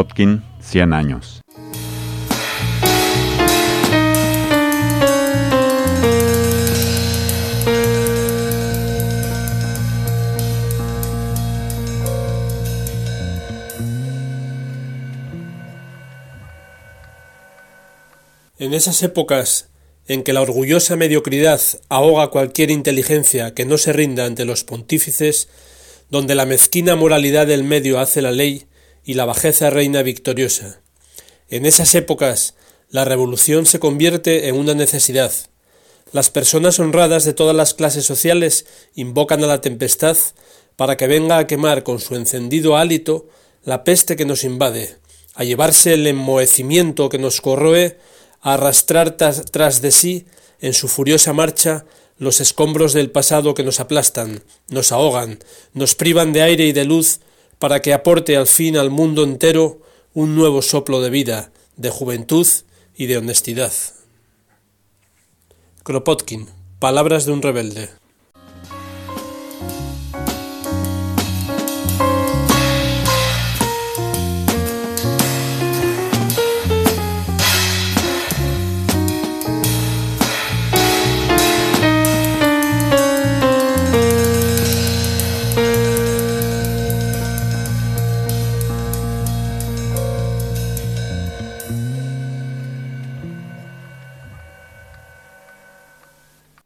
Kropotkin, 100 años. En esas épocas en que la orgullosa mediocridad ahoga cualquier inteligencia que no se rinda ante los pontífices, donde la mezquina moralidad del medio hace la ley y la bajeza reina victoriosa. En esas épocas la revolución se convierte en una necesidad. Las personas honradas de todas las clases sociales invocan a la tempestad para que venga a quemar con su encendido hálito la peste que nos invade, a llevarse el enmohecimiento que nos corroe, a arrastrar tras de sí, en su furiosa marcha, los escombros del pasado que nos aplastan, nos ahogan, nos privan de aire y de luz, para que aporte al fin al mundo entero un nuevo soplo de vida, de juventud y de honestidad. Kropotkin, palabras de un rebelde.